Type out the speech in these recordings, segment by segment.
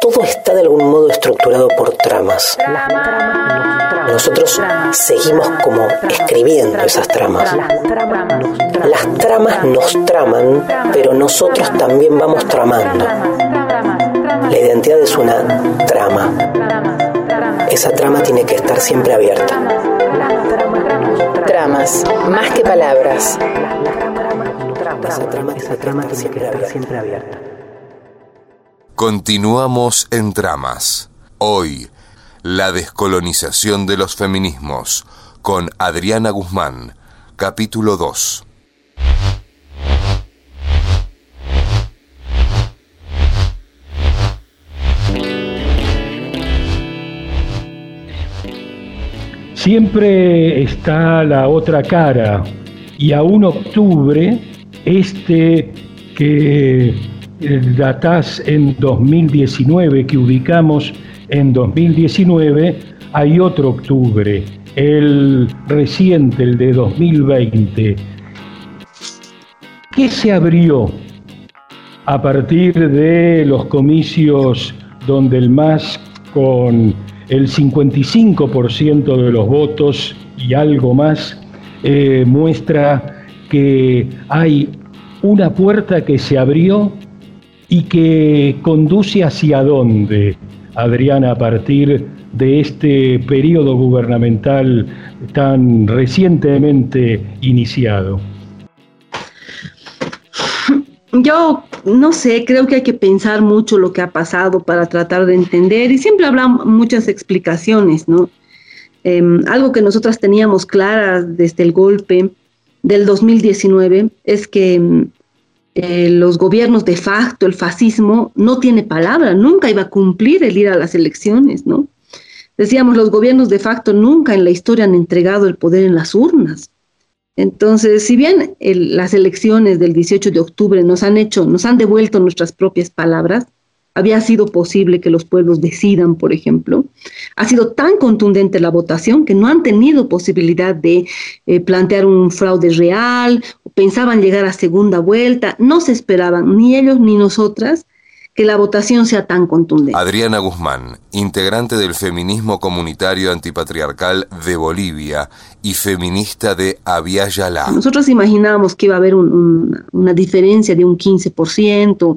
todo está de algún modo estructurado por tramas. Nosotros seguimos como escribiendo esas tramas. Las tramas nos traman, pero nosotros también vamos tramando. La identidad es una trama. Esa trama tiene que estar siempre abierta. Tramas, más que palabras. Esa trama tiene que estar siempre abierta. Continuamos en Tramas. Hoy, la descolonización de los feminismos, con Adriana Guzmán, capítulo 2. Siempre está la otra cara, y a un octubre, que datás en 2019, que ubicamos en 2019, hay otro octubre, el reciente, el de 2020. ¿Qué se abrió a partir de los comicios donde el MAS, con el 55% de los votos y algo más, muestra que hay una puerta que se abrió y que conduce hacia dónde, Adriana, a partir de este periodo gubernamental tan recientemente iniciado? Yo no sé, creo que hay que pensar mucho lo que ha pasado para tratar de entender, y siempre hablamos muchas explicaciones, ¿no? Algo que nosotras teníamos claras desde el golpe del 2019 es que los gobiernos de facto, el fascismo, no tiene palabra, nunca iba a cumplir el ir a las elecciones, ¿no? Decíamos, los gobiernos de facto nunca en la historia han entregado el poder en las urnas. Entonces, si bien las elecciones del 18 de octubre nos han devuelto nuestras propias palabras, había sido posible que los pueblos decidan, por ejemplo. Ha sido tan contundente la votación que no han tenido posibilidad de plantear un fraude real, pensaban llegar a segunda vuelta, no se esperaban, ni ellos ni nosotras, que la votación sea tan contundente. Adriana Guzmán, integrante del feminismo comunitario antipatriarcal de Bolivia y feminista de Abya Yala. Nosotros imaginábamos que iba a haber una diferencia de un 15%,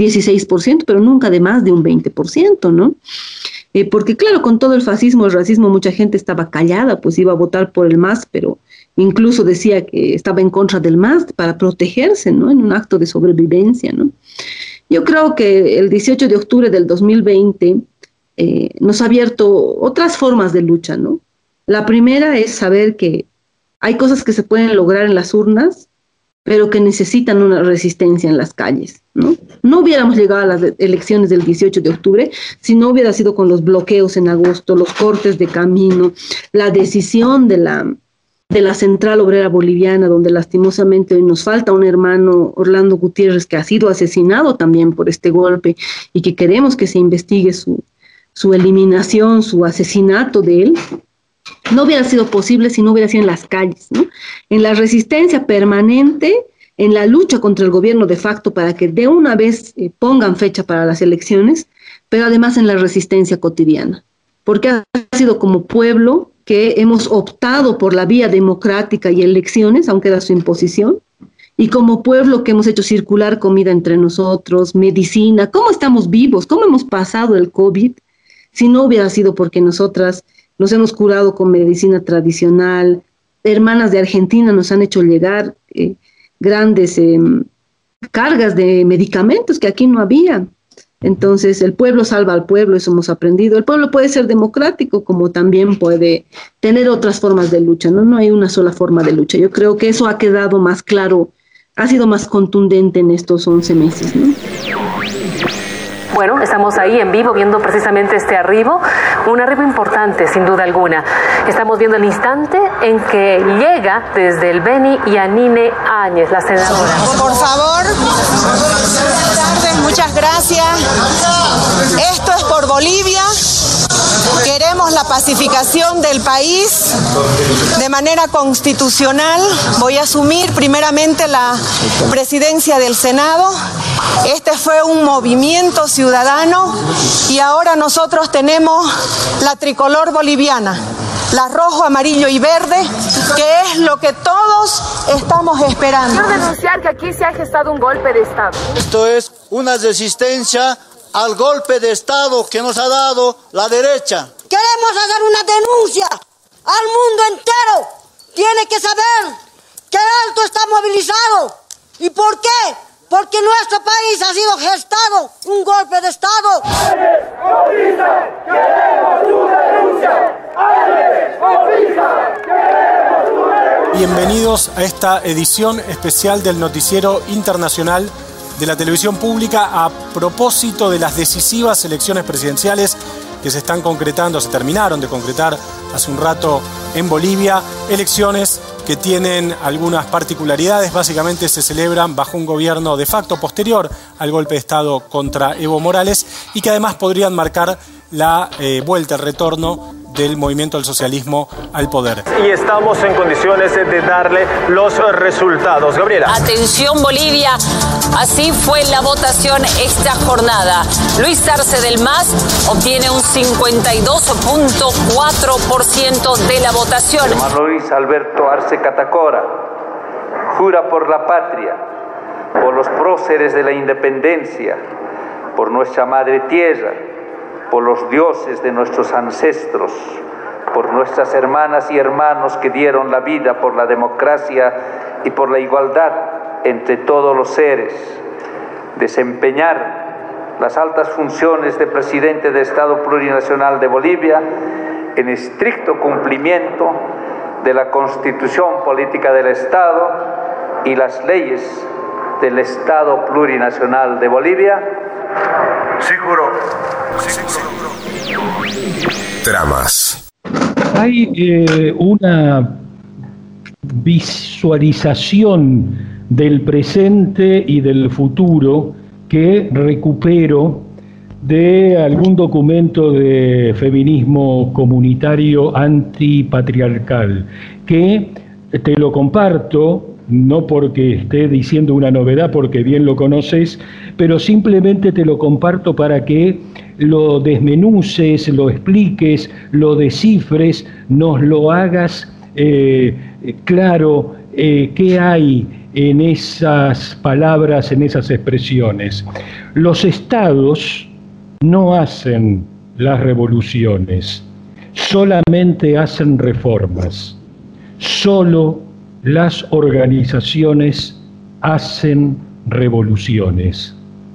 16%, pero nunca de más de un 20%, ¿no? Porque claro, con todo el fascismo, el racismo, mucha gente estaba callada, pues iba a votar por el MAS, pero incluso decía que estaba en contra del MAS para protegerse, ¿no? En un acto de sobrevivencia, ¿no? Yo creo que el 18 de octubre del 2020 nos ha abierto otras formas de lucha, ¿no? La primera es saber que hay cosas que se pueden lograr en las urnas, pero que necesitan una resistencia en las calles, ¿no? No hubiéramos llegado a las elecciones del 18 de octubre si no hubiera sido con los bloqueos en agosto, los cortes de camino, la decisión de la Central Obrera Boliviana, donde lastimosamente hoy nos falta un hermano, Orlando Gutiérrez, que ha sido asesinado también por este golpe y que queremos que se investigue su eliminación, su asesinato de él. No hubiera sido posible si no hubiera sido en las calles, ¿no? En la resistencia permanente, en la lucha contra el gobierno de facto para que de una vez pongan fecha para las elecciones, pero además en la resistencia cotidiana, porque ha sido como pueblo que hemos optado por la vía democrática y elecciones, aunque era su imposición, y como pueblo que hemos hecho circular comida entre nosotros, medicina, cómo estamos vivos, cómo hemos pasado el COVID, si no hubiera sido porque nosotras nos hemos curado con medicina tradicional, hermanas de Argentina nos han hecho llegar grandes cargas de medicamentos que aquí no había. Entonces, el pueblo salva al pueblo, eso hemos aprendido. El pueblo puede ser democrático, como también puede tener otras formas de lucha, ¿no? No hay una sola forma de lucha. Yo creo que eso ha quedado más claro, ha sido más contundente en estos 11 meses, ¿no? Bueno, estamos ahí en vivo viendo precisamente este arribo, un arribo importante sin duda alguna. Estamos viendo el instante en que llega desde el Beni Yanine Áñez, la senadora. Por favor, buenas tardes, muchas gracias. Esto es por Bolivia. Queremos la pacificación del país de manera constitucional. Voy a asumir primeramente la presidencia del Senado Este fue un movimiento ciudadano y ahora nosotros tenemos la tricolor boliviana, la rojo, amarillo y verde, que es lo que todos estamos esperando. Quiero denunciar que aquí se ha gestado un golpe de Estado. Esto es una resistencia al golpe de Estado que nos ha dado la derecha. Queremos hacer una denuncia al mundo entero. Tiene que saber que el Alto está movilizado. ¿Y por qué? Porque nuestro país ha sido gestado un golpe de Estado. Bienvenidos a esta edición especial del Noticiero Internacional de la Televisión Pública a propósito de las decisivas elecciones presidenciales que se están concretando, se terminaron de concretar hace un rato en Bolivia, elecciones que tienen algunas particularidades. Básicamente se celebran bajo un gobierno de facto posterior al golpe de Estado contra Evo Morales y que además podrían marcar la vuelta, el retorno del movimiento del socialismo al poder. Y estamos en condiciones de darle los resultados. Gabriela. Atención Bolivia, así fue la votación esta jornada. Luis Arce del MAS obtiene un 52.4% de la votación. Hermano Luis Alberto Arce Catacora jura por la patria, por los próceres de la independencia, por nuestra madre tierra, por los dioses de nuestros ancestros, por nuestras hermanas y hermanos que dieron la vida por la democracia y por la igualdad entre todos los seres, desempeñar las altas funciones de presidente de Estado Plurinacional de Bolivia en estricto cumplimiento de la Constitución Política del Estado y las leyes del Estado Plurinacional de Bolivia. Sí, juro. Tramas. Hay una visualización del presente y del futuro que recupero de algún documento de feminismo comunitario antipatriarcal, que te lo comparto, no porque esté diciendo una novedad, porque bien lo conoces, pero simplemente te lo comparto para que lo desmenuces, lo expliques, lo descifres, nos lo hagas claro qué hay en esas palabras, en esas expresiones. Los estados no hacen las revoluciones, solamente hacen reformas. Solo las organizaciones hacen revoluciones.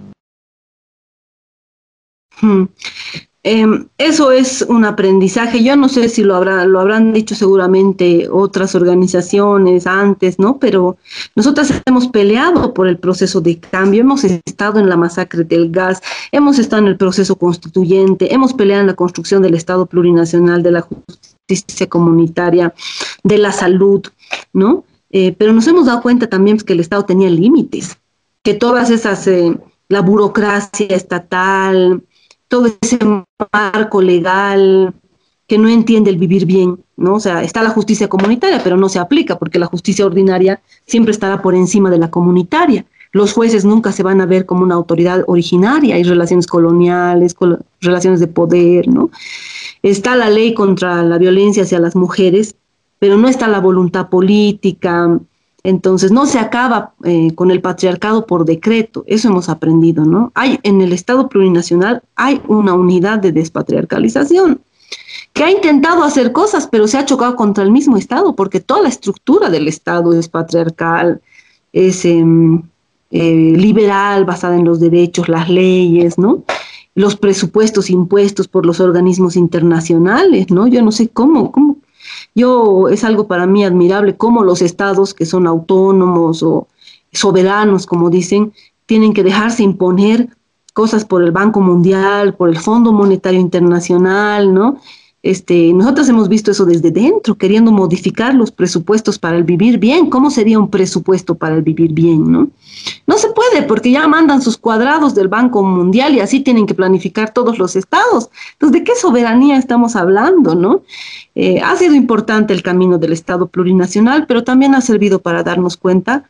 Eso es un aprendizaje. Yo no sé si lo habrán dicho seguramente otras organizaciones antes, ¿no? Pero nosotras hemos peleado por el proceso de cambio, hemos estado en la masacre del gas, hemos estado en el proceso constituyente, hemos peleado en la construcción del Estado plurinacional, de la justicia comunitaria, de la salud, ¿no? Pero nos hemos dado cuenta también que el Estado tenía límites, que todas esas, la burocracia estatal, todo ese marco legal que no entiende el vivir bien, ¿no? O sea, está la justicia comunitaria, pero no se aplica porque la justicia ordinaria siempre estará por encima de la comunitaria. Los jueces nunca se van a ver como una autoridad originaria, hay relaciones coloniales, relaciones de poder, ¿no? Está la ley contra la violencia hacia las mujeres, pero no está la voluntad política. Entonces no se acaba con el patriarcado por decreto, eso hemos aprendido, ¿no? En el Estado plurinacional hay una unidad de despatriarcalización que ha intentado hacer cosas, pero se ha chocado contra el mismo Estado, porque toda la estructura del Estado es patriarcal, es liberal, basada en los derechos, las leyes, ¿no? Los presupuestos impuestos por los organismos internacionales, ¿no? Yo no sé cómo es algo para mí admirable cómo los estados que son autónomos o soberanos, como dicen, tienen que dejarse imponer cosas por el Banco Mundial, por el Fondo Monetario Internacional, ¿no? Nosotros hemos visto eso desde dentro, queriendo modificar los presupuestos para el vivir bien. ¿Cómo sería un presupuesto para el vivir bien, no? No se puede, porque ya mandan sus cuadrados del Banco Mundial y así tienen que planificar todos los estados. Entonces, ¿de qué soberanía estamos hablando, no? Ha sido importante el camino del Estado plurinacional, pero también ha servido para darnos cuenta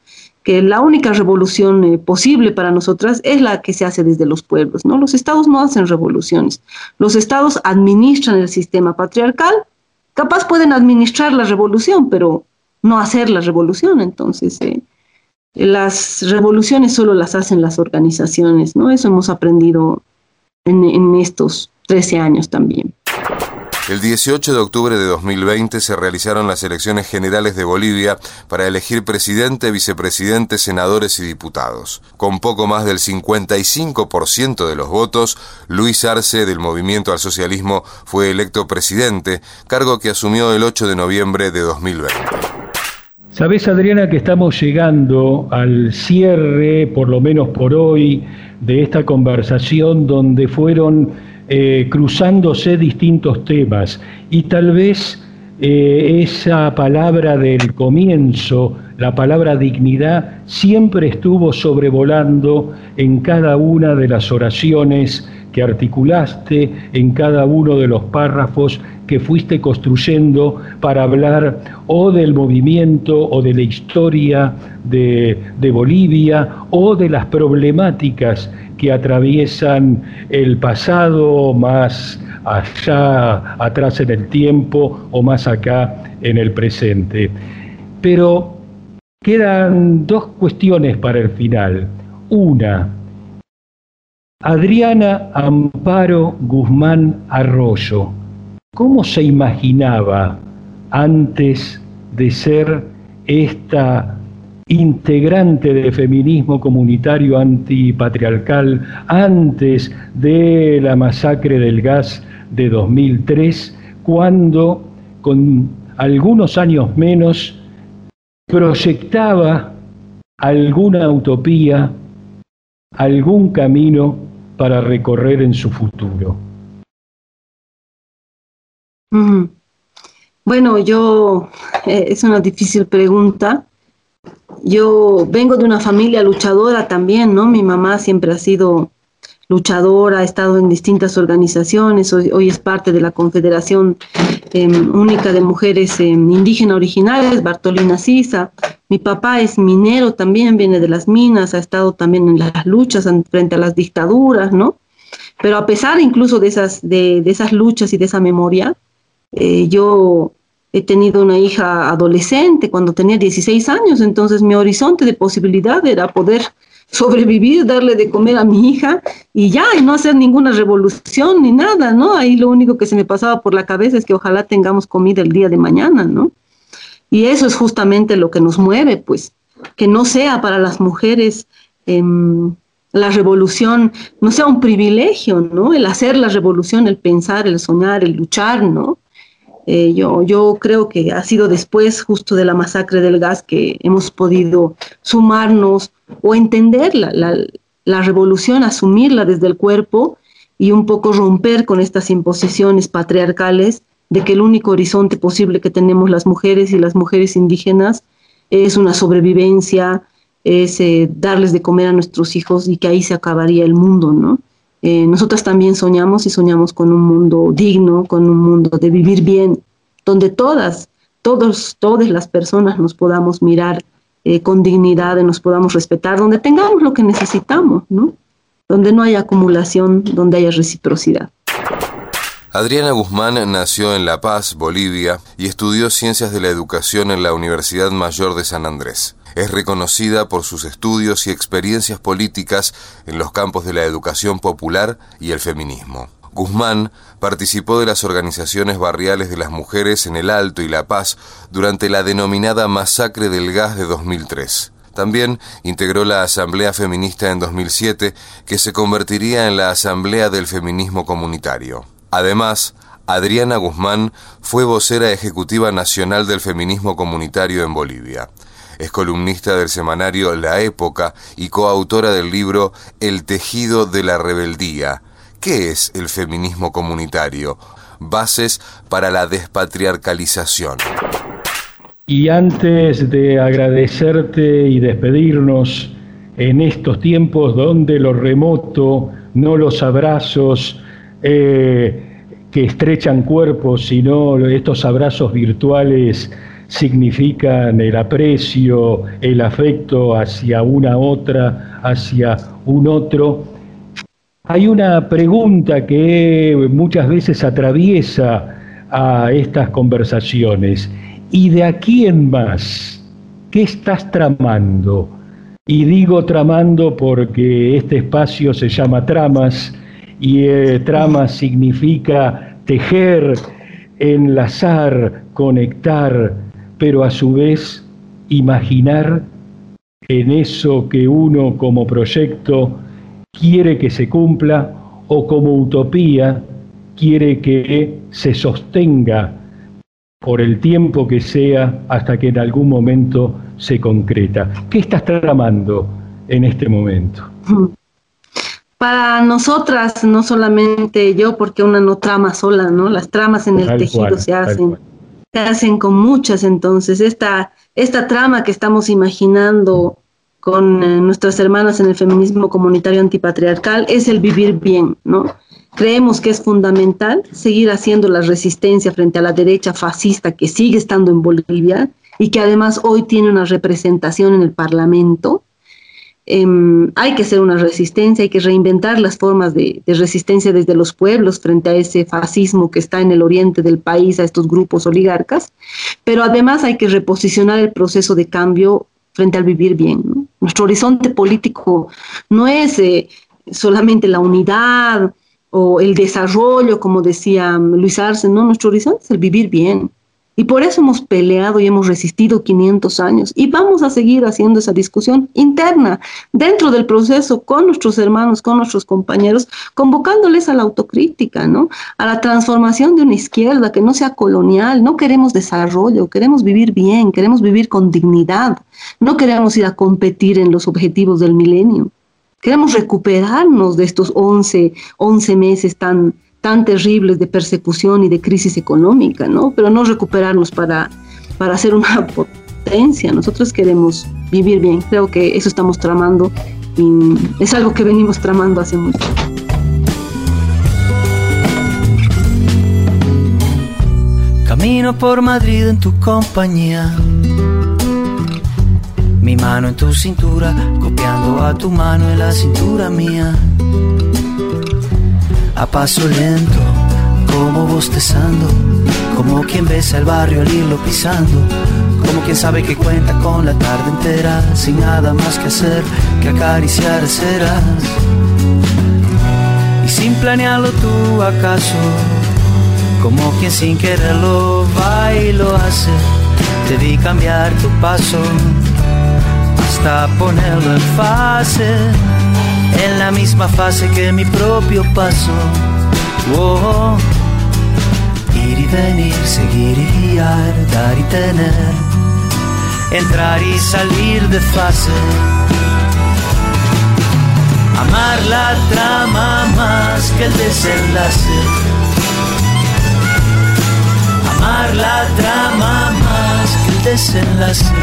que la única revolución posible para nosotras es la que se hace desde los pueblos, ¿no? Los estados no hacen revoluciones. Los estados administran el sistema patriarcal. Capaz pueden administrar la revolución, pero no hacer la revolución. Entonces, las revoluciones solo las hacen las organizaciones, ¿no? Eso hemos aprendido en estos 13 años también. El 18 de octubre de 2020 se realizaron las elecciones generales de Bolivia para elegir presidente, vicepresidente, senadores y diputados. Con poco más del 55% de los votos, Luis Arce, del Movimiento al Socialismo, fue electo presidente, cargo que asumió el 8 de noviembre de 2020. Sabés, Adriana, que estamos llegando al cierre, por lo menos por hoy, de esta conversación donde fueron cruzándose distintos temas y tal vez esa palabra del comienzo, la palabra dignidad, siempre estuvo sobrevolando en cada una de las oraciones que articulaste, en cada uno de los párrafos que fuiste construyendo para hablar o del movimiento o de la historia de Bolivia o de las problemáticas que atraviesan el pasado más allá atrás en el tiempo o más acá en el presente. Pero quedan dos cuestiones para el final. Una, Adriana Amparo Guzmán Arroyo, ¿cómo se imaginaba antes de ser esta integrante del feminismo comunitario antipatriarcal, antes de la masacre del gas de 2003, cuando con algunos años menos proyectaba alguna utopía, algún camino para recorrer en su futuro? Bueno, es una difícil pregunta. Yo vengo de una familia luchadora también, ¿no? Mi mamá siempre ha sido luchadora, ha estado en distintas organizaciones, hoy es parte de la Confederación Única de Mujeres Indígenas Originales, Bartolina Sisa. Mi papá es minero también, viene de las minas, ha estado también en las luchas frente a las dictaduras, ¿no? Pero a pesar incluso de esas luchas y de esa memoria, yo he tenido una hija adolescente cuando tenía 16 años, entonces mi horizonte de posibilidad era poder sobrevivir, darle de comer a mi hija y ya, y no hacer ninguna revolución ni nada, ¿no? Ahí lo único que se me pasaba por la cabeza es que ojalá tengamos comida el día de mañana, ¿no? Y eso es justamente lo que nos mueve, pues, que no sea para las mujeres la revolución, no sea un privilegio, ¿no? El hacer la revolución, el pensar, el soñar, el luchar, ¿no? Yo creo que ha sido después justo de la masacre del gas que hemos podido sumarnos o entender la revolución, asumirla desde el cuerpo y un poco romper con estas imposiciones patriarcales de que el único horizonte posible que tenemos las mujeres y las mujeres indígenas es una sobrevivencia, es darles de comer a nuestros hijos y que ahí se acabaría el mundo, ¿no? Nosotras también soñamos y soñamos con un mundo digno, con un mundo de vivir bien, donde todas las personas nos podamos mirar con dignidad, nos podamos respetar, donde tengamos lo que necesitamos, ¿no? Donde no haya acumulación, donde haya reciprocidad. Adriana Guzmán nació en La Paz, Bolivia, y estudió Ciencias de la Educación en la Universidad Mayor de San Andrés. Es reconocida por sus estudios y experiencias políticas en los campos de la educación popular y el feminismo. Guzmán participó de las organizaciones barriales de las mujeres en El Alto y La Paz durante la denominada Masacre del Gas de 2003. También integró la Asamblea Feminista en 2007, que se convertiría en la Asamblea del Feminismo Comunitario. Además, Adriana Guzmán fue vocera ejecutiva nacional del feminismo comunitario en Bolivia. Es columnista del semanario La Época y coautora del libro El tejido de la rebeldía. ¿Qué es el feminismo comunitario? Bases para la despatriarcalización. Y antes de agradecerte y despedirnos en estos tiempos donde lo remoto, no los abrazos que estrechan cuerpos, sino estos abrazos virtuales significan el aprecio, el afecto hacia una otra, hacia un otro. Hay una pregunta que muchas veces atraviesa a estas conversaciones. ¿Y de aquí en más? ¿Qué estás tramando? Y digo tramando porque este espacio se llama Tramas, y tramas significa tejer, enlazar, conectar, pero a su vez imaginar en eso que uno como proyecto quiere que se cumpla o como utopía quiere que se sostenga por el tiempo que sea hasta que en algún momento se concreta. ¿Qué estás tramando en este momento? Para nosotras, no solamente yo, porque una no trama sola, ¿no? Las tramas en el tejido se hacen con muchas. Entonces, esta trama que estamos imaginando con nuestras hermanas en el feminismo comunitario antipatriarcal es el vivir bien, ¿no? Creemos que es fundamental seguir haciendo la resistencia frente a la derecha fascista que sigue estando en Bolivia y que además hoy tiene una representación en el Parlamento. Hay que hacer una resistencia, hay que reinventar las formas de resistencia desde los pueblos frente a ese fascismo que está en el oriente del país, a estos grupos oligarcas, pero además hay que reposicionar el proceso de cambio frente al vivir bien, ¿no? Nuestro horizonte político no es solamente la unidad o el desarrollo, como decía Luis Arce, no, nuestro horizonte es el vivir bien. Y por eso hemos peleado y hemos resistido 500 años. Y vamos a seguir haciendo esa discusión interna dentro del proceso con nuestros hermanos, con nuestros compañeros, convocándoles a la autocrítica, ¿no? A la transformación de una izquierda que no sea colonial. No queremos desarrollo, queremos vivir bien, queremos vivir con dignidad. No queremos ir a competir en los objetivos del milenio. Queremos recuperarnos de estos 11 meses tan terribles de persecución y de crisis económica, ¿no? Pero no recuperarnos para ser una potencia. Nosotros queremos vivir bien. Creo que eso estamos tramando y es algo que venimos tramando hace mucho. Camino por Madrid en tu compañía, mi mano en tu cintura, copiando a tu mano en la cintura mía. A paso lento, como bostezando, como quien besa el barrio al irlo pisando, como quien sabe que cuenta con la tarde entera, sin nada más que hacer que acariciar ceras. Y sin planearlo tú acaso, como quien sin quererlo va y lo hace, te vi cambiar tu paso, hasta ponerlo en fase, en la misma fase que mi propio paso. Oh, ir y venir, seguir y guiar, dar y tener, entrar y salir de fase. Amar la trama más que el desenlace. Amar la trama más que el desenlace.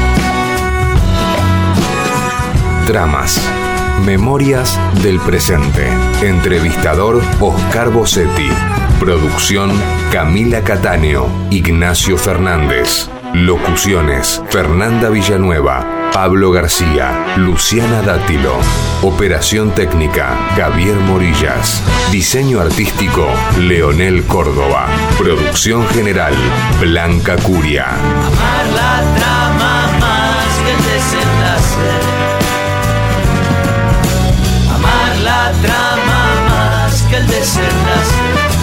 Tramas. Memorias del presente. Entrevistador Oscar Bossetti. Producción Camila Cattaneo, Ignacio Fernández. Locuciones Fernanda Villanueva, Pablo García, Luciana Dátilo. Operación técnica Javier Morillas. Diseño artístico Leonel Córdoba. Producción general Blanca Curia. Amar la trama más que el desenlace. La trama más que el desenlace.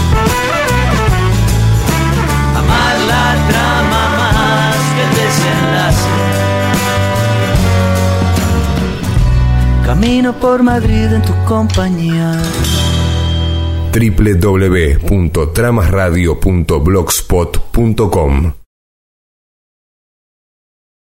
Amar la trama más que el desenlace. Camino por Madrid en tu compañía. www.tramasradio.blogspot.com